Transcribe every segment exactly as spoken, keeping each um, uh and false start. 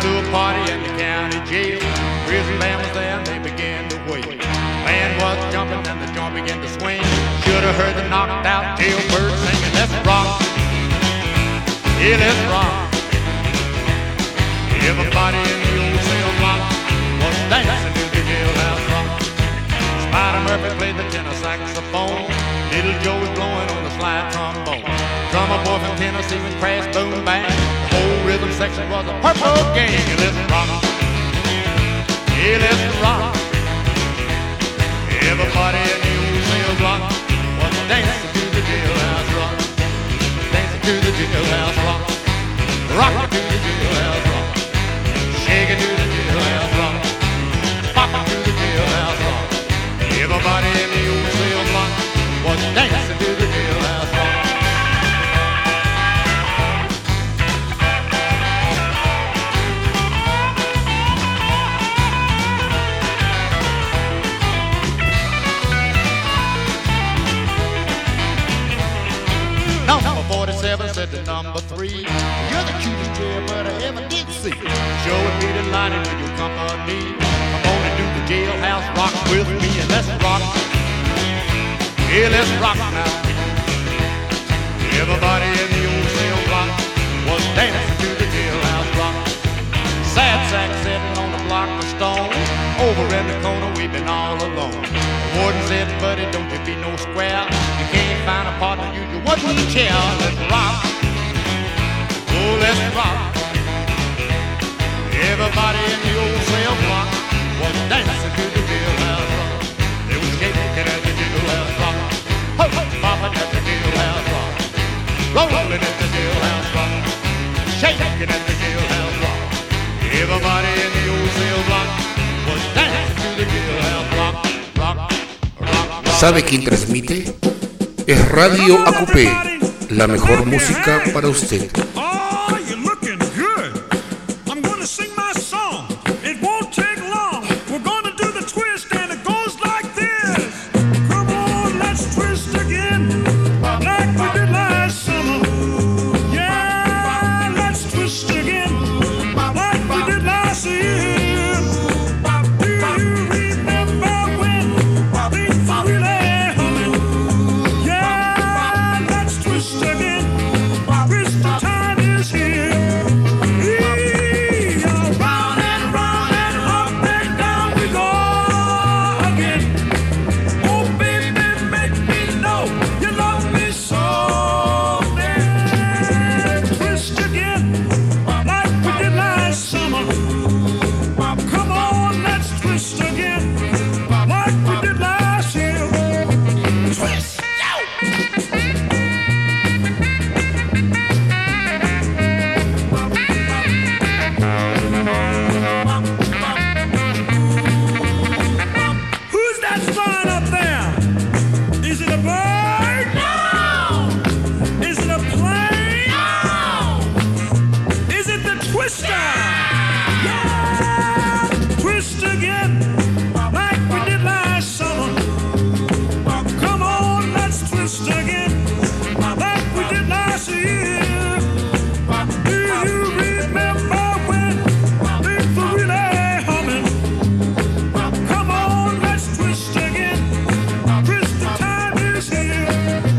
to a party in the county jail. Prison band was there and they began to wail. Band was jumping and the joint began to swing. Should have heard the knocked out jailbird singing, let's rock, yeah, let's rock. Everybody in the old cell block was dancing to the jailhouse rock. Spider Murphy played the tenor saxophone. Little Joe was blowing on the slide trombone. Drummer boy from Tennessee was crash, boom, bang. The whole rhythm section was a purple gang. Let's rock, yeah, let's rock. Everybody in the old cell block was dancing to the jailhouse rock. Dancing to the jailhouse rock. Rockin' to the jailhouse rock. Shaking to the jailhouse rock. Poppin' to the jailhouse rock. Everybody in the old cell block was dancing to the jailhouse rock. Number forty-seven said to number three, you're the cutest jailbird I ever did see. Sure would be delighted with your company. Come on and do the jailhouse rock with me and let's rock. Yeah, let's rock now. Everybody in the old cell block was dancing to the jailhouse rock. Sad sack sitting on a block of stone. Over in the corner we've been all alone. The warden said, buddy, don't you be no square. You can't find a partner, you you wouldn't chair. Let's rock. Oh, let's rock. Everybody in the old cell block was dancing to the jailhouse rock. They was shaking at the jailhouse rock. Ho, ho, popping at the jailhouse rock. Rolling at the jailhouse rock. Shaking at the jailhouse rock. Everybody in the old cell block was dancing to the jailhouse rock. Rock, rock, rock. ¿Sabe quién transmite? Es Radio A Q P, la mejor música para usted. Oh, you're looking good. I'm going to sing my song. It won't take long. We're going to do the twist and it goes like this. Come on, let's twist again, like we did last summer. Yeah, let's twist again, like we did last year. Do you remember when things were really humming? Yeah, let's twist again. Twist the time is here. Ee, round and round and up and down we go again. Oh, baby, make me know you love me so. Then twist again, like we did last summer. Come on, let's twist again, like we did last year. Twist, who's that flying up there? Is it a bird? No. Is it a plane? No. Is it the twister? Yeah. Twist again, like we did last summer. Come on, let's twist again, like we did last year. Do you remember when things were really humming? Come on, let's twist again. Twist the time is here.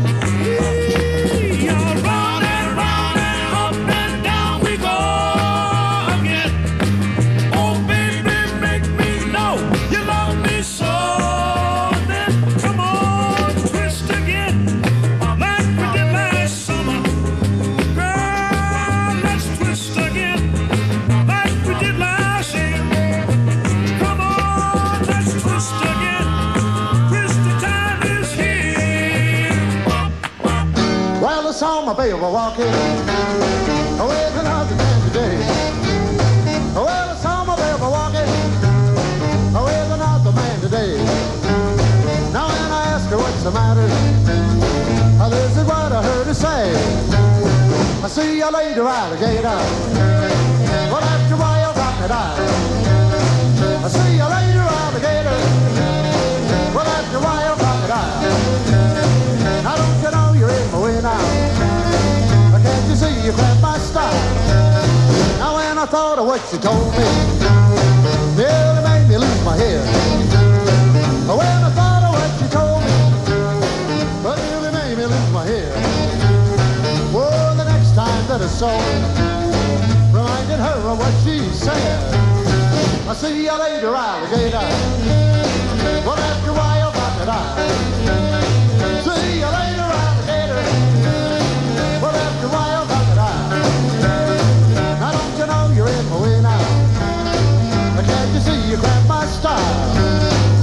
Ee, round and round and up and down we go again. Oh, baby, make me know you love me so. Then come on, twist again, like we did last summer. Girl, let's twist again, like we did last year. Come on, let's twist again. Twist the time is here. Well, I saw my baby walking with another man today. Well, I saw my baby walking with another man today. Now when I asked her what's the matter, uh, this is what I heard her say. I see you later, alligator. Well, after a while, crocodile. I see you later, alligator. Well, after a while, crocodile. Now don't you know you're in my way now? Can't you see you grab my style? Now when I thought thought of what she told me, nearly made me lose my head. When I thought of what she told me, but nearly made me lose my head. Well, the next time that I saw her, reminded her of what she said. I see you later, alligator. Well, after a while, got that I. See you later, alligator. Well, after a while, got that I. Now don't you know you're in my way now? Can't you see you grab my style?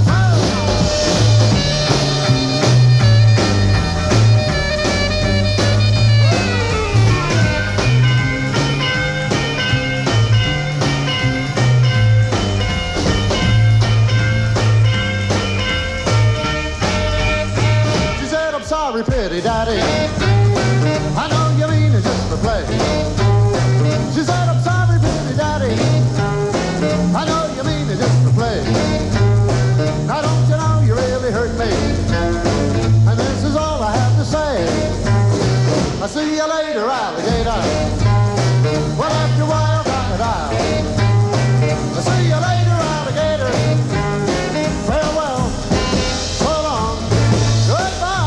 Sorry, pretty daddy, I know you mean it's just for play. She said, I'm sorry, pretty daddy, I know you mean it's just for play. Now don't you know you really hurt me, and this is all I have to say. I'll see you later, alligator. Well, after a while, crocodile. I'll see you later, alligator. Farewell, so long, goodbye.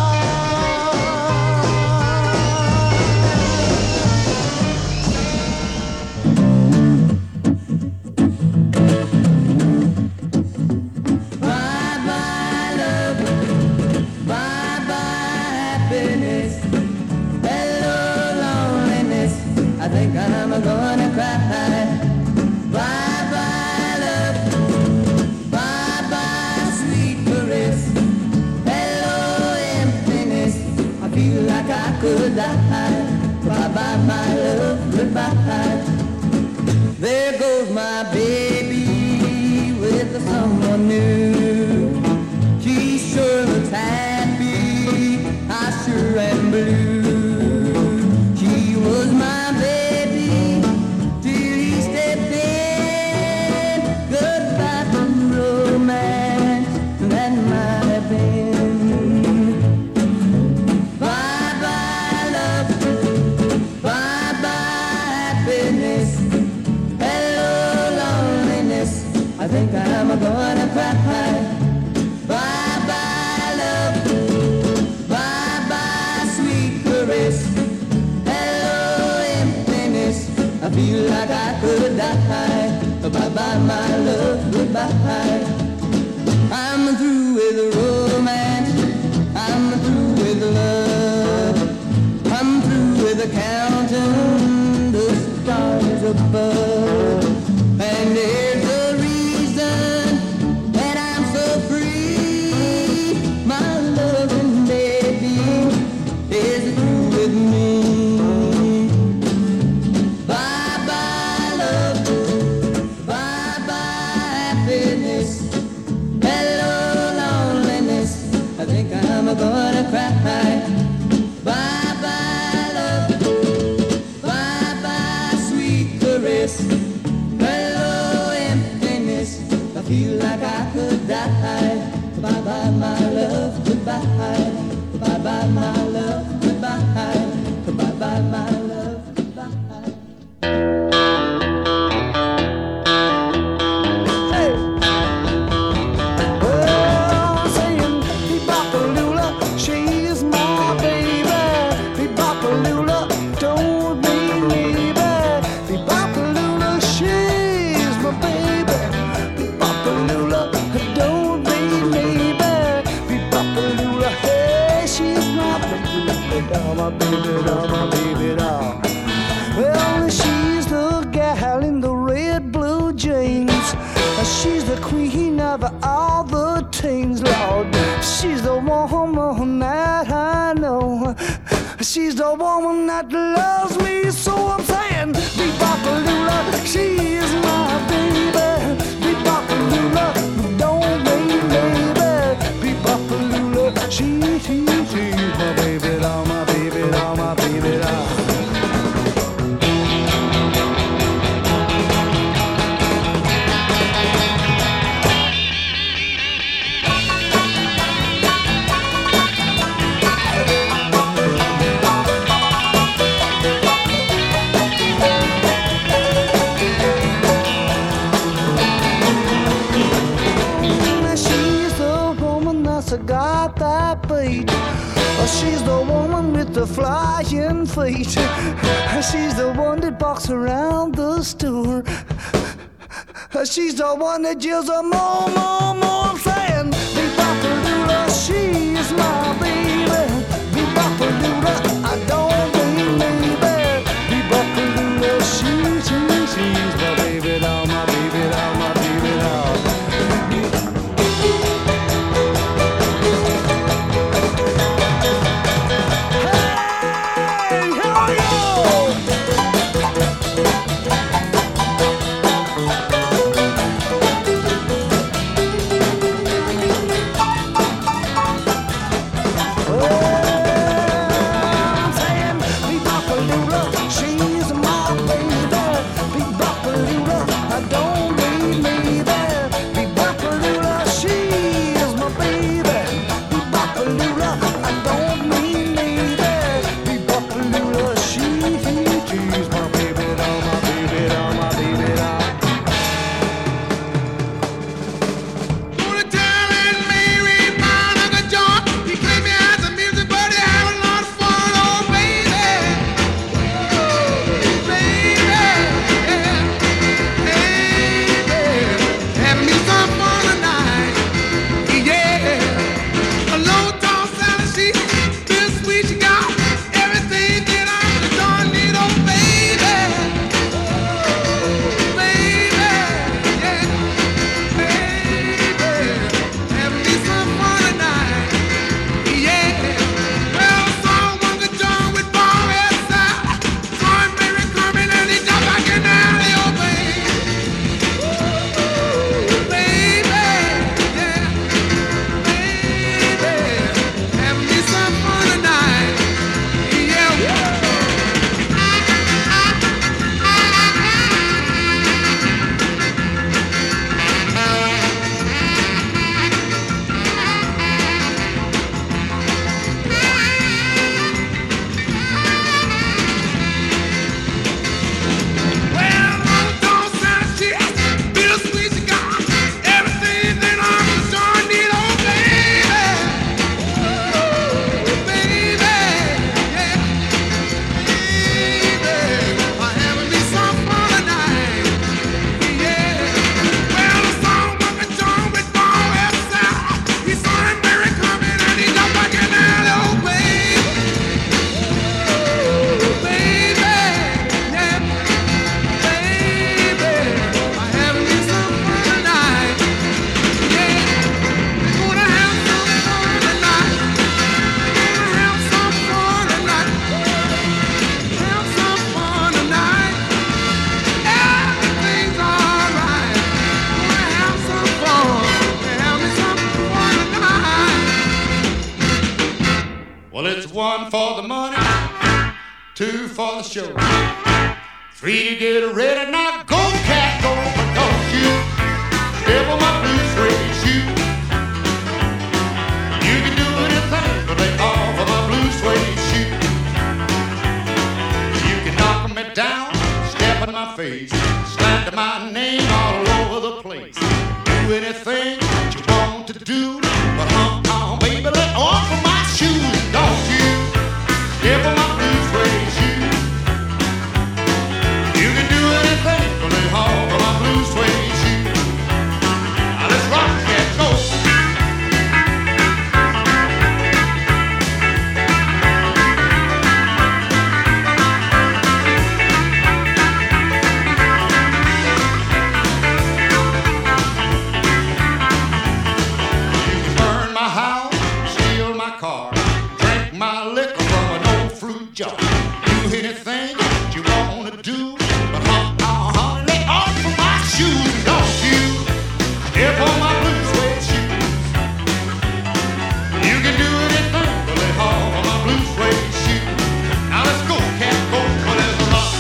I think I'm gonna cry. Bye-bye love, bye-bye sweet caress. Hello emptiness, I feel like I could die. Bye-bye my love, goodbye. There goes my baby with someone new. She sure looks happy, I sure am blue. She was my I think I'm gonna cry. Bye-bye love, bye-bye sweet caress. Hello emptiness, I feel like I could die. Bye-bye my love, goodbye. I'm through with romance, I'm through with love. I'm through with counting the stars above. And there's a I'm gonna cry. Bye-bye love, bye-bye sweet caress. Hello emptiness, I feel like I could die. Bye-bye my love, goodbye. Bye-bye my love, goodbye. Bye-bye my love, goodbye. My baby doll, my baby doll. Well, she's the gal in the red blue jeans. She's the queen of all the teens, Lord. She's the woman that I know. She's the woman that loves me, so I'm saying, Be-Bop-A-Lula, she is my baby. Be-Bop-A-Lula, don't wait, baby. Be-Bop-A-Lula, she, she, she's my baby doll, my baby doll, my baby doll. like bait. She's the woman with the flying feet. She's the one that walks around the store. She's the one that yells a more, more, more, saying, Be-bop-a-lula, she's my baby. Be-bop-a-lula, I don't mean maybe. Be-bop-a-lula, she, she, she's my baby doll, my baby doll, my baby doll. Hey, here we go! One for the money, two for the show, three to get ready. Now go, cat, go, but don't you step on my blue suede shoe. You can do anything but lay off of my blue suede shoe. You can knock me down, step in my face, slander my name all over the place. Do anything that you want to do, but hum, hum, baby, let off of my shoes, don't you? Step on my blue suede shoe. You can do anything but lay off of my blue suede shoe. Now let's rock, cat, go. You can burn my house, steal my car, drink my liquor from an old fruit jar. Do anything that you wanna do, but huh, uh, huh, lay off of my shoes, don't you? Step on my blue suede shoes. You can do anything but lay off of my blue suede shoes. Now let's go, cat, go, but let's rock.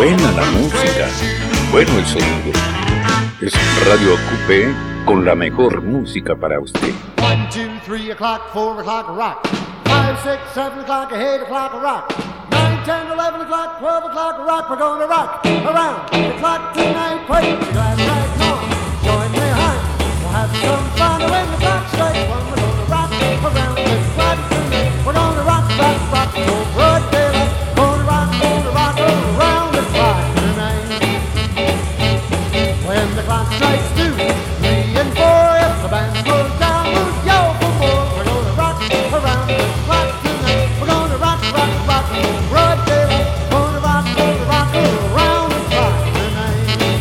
Buena la música, bueno el sonido. Es Radio Ocupe con la mejor música para usted. One, two, three o'clock, four o'clock, rock. Five, six, seven o'clock, eight o'clock, rock. Nine, ten, eleven o'clock, twelve o'clock, rock. We're gonna rock around the clock tonight. Put your glass right on, join me high. We'll have some fun when the clock strikes one. We're gonna rock around the clock tonight. We're gonna rock, rock, rock till broad daylight. Gonna rock, gonna rock around the clock tonight. When the clock strikes two, three and four, if the band slows down, we'll yell for more. We're gonna rock around the clock tonight. We're gonna rock, rock, rock till broad daylight. Gonna rock, gonna rock around the clock tonight.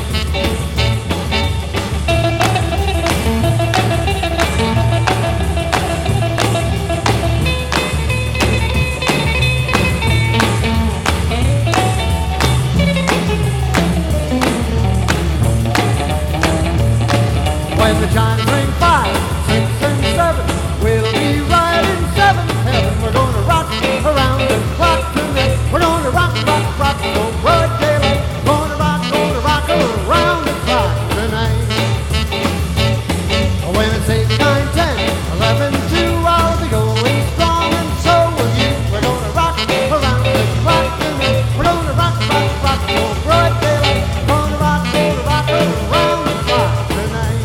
When the chimes ring five, six, and seven, we'll be right in seventh heaven. We're gonna rock around the clock tonight. We're gonna rock, rock, rock till broad daylight. Gonna rock, gonna rock around the clock tonight. When it's eight, nine, ten, eleven, two, I'll be going strong, and so will you. We're gonna rock around the clock tonight. We're gonna rock, rock, rock till broad daylight. Gonna rock, gonna rock around the clock tonight.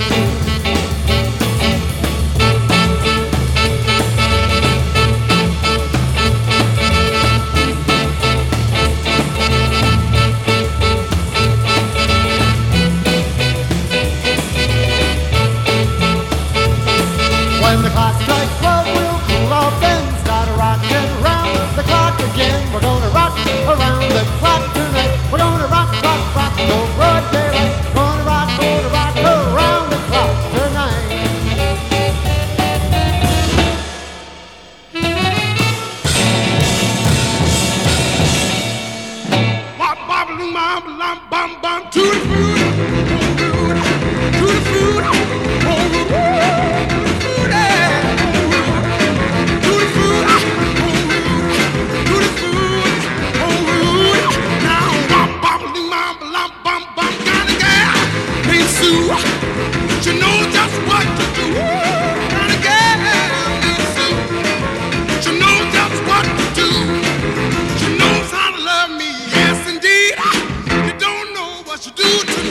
When the clock strikes twelve, we'll cool off and start rocking around the clock again. We're gonna rock around the clock tonight. We're gonna rock, rock, rock till broad daylight. Gonna rock, gonna rock around the clock tonight. Bop, bop, loom, bop, lum, bum, bum, to the food, to the food, oh, to the food, to the food, oh, now bop, bop, loom, bop, lum, bum, bum, got a gal named Sue, she knows just what to do. Got a gal named Sue, she knows just what to do. She knows how to love me, yes indeed. You don't know what you do to me.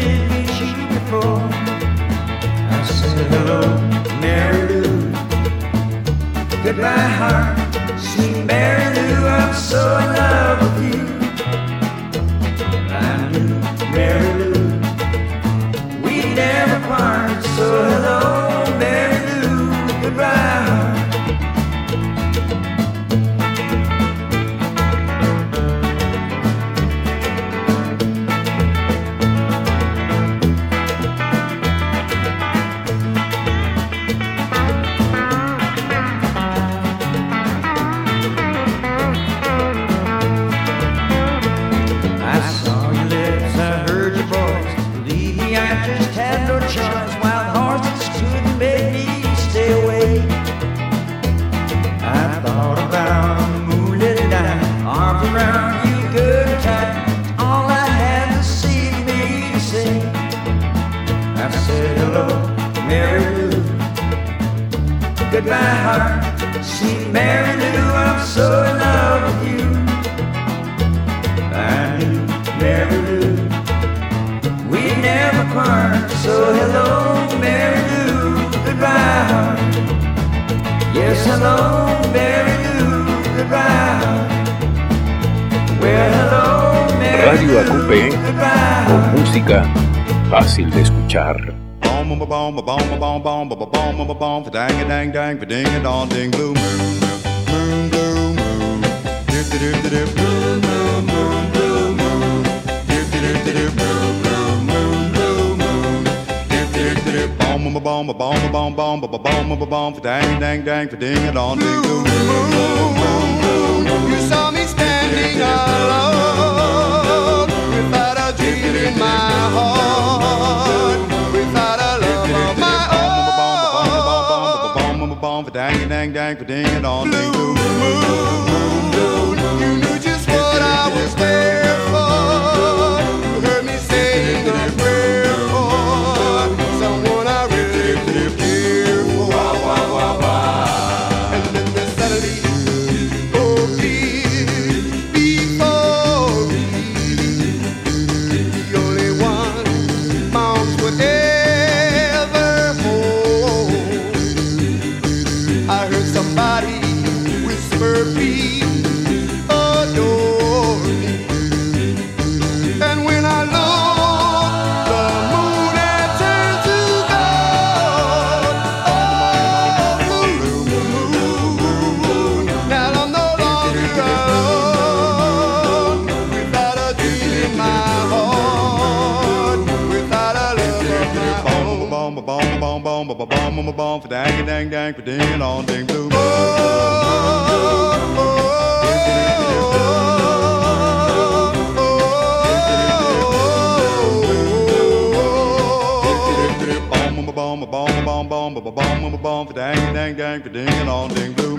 arms around you good and tight. All I had to see me to say. I said hello, Mary Lou. Goodbye, heart, sweet Mary Lou. I'm so in love with you. I knew Mary Lou, we never part. So hello, Mary Lou. Goodbye, heart. Yes, hello, Mary Lou. Goodbye, heart. Well, hello, Mary Radio Lou. Acupe, con música fácil de escuchar. Bomb, bomb, bomb, bomb, bomb, bomb, bomb, bomb, bomb, for dang, dang, dang, for ding, and all, ding, blue moon, moon, blue moon, dip, dip, dip, dip, blue moon, moon, blue moon, dip, dip, dip, dip, blue, blue moon, blue moon, dip, dip, dip, dip, bomb, bomb, bomb, bomb, bomb, bomb, bomb, bomb, bomb, for dang, dang, dang, for ding, and all, ding, blue moon. You saw me standing alone, without a dream in my heart, without a love of my own. Bomb, for dang, dang, dang, for ding, and all, ding, blue moon. You knew just what I was there for. You heard me saying a prayer for someone I really, really care for. And then the suddenly, oh please, before me, the only one mounts would ever hold. I heard somebody whisper, please adore me. And when I look, the moon had turned to gold. Oh, moon, moon, now I'm no longer alone, without a dream in my heart, without a love of my own. bomb, bomb, bomb, bomb, bomb, bomb, bomb, for dang, dang, dang, for ding, and all, ding, blue bomb, bomb, bomb, bomb, bomb, bomb, bomb, bomb, for dang, dang, dang, for ding, and all, ding, blue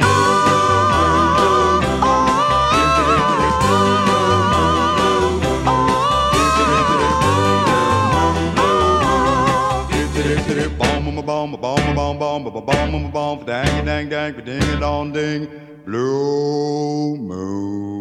bomb, bomb, bomb, bomb, bomb, bomb, bomb, bomb, for dang, dang, dang, for ding, and all, ding, blue moon.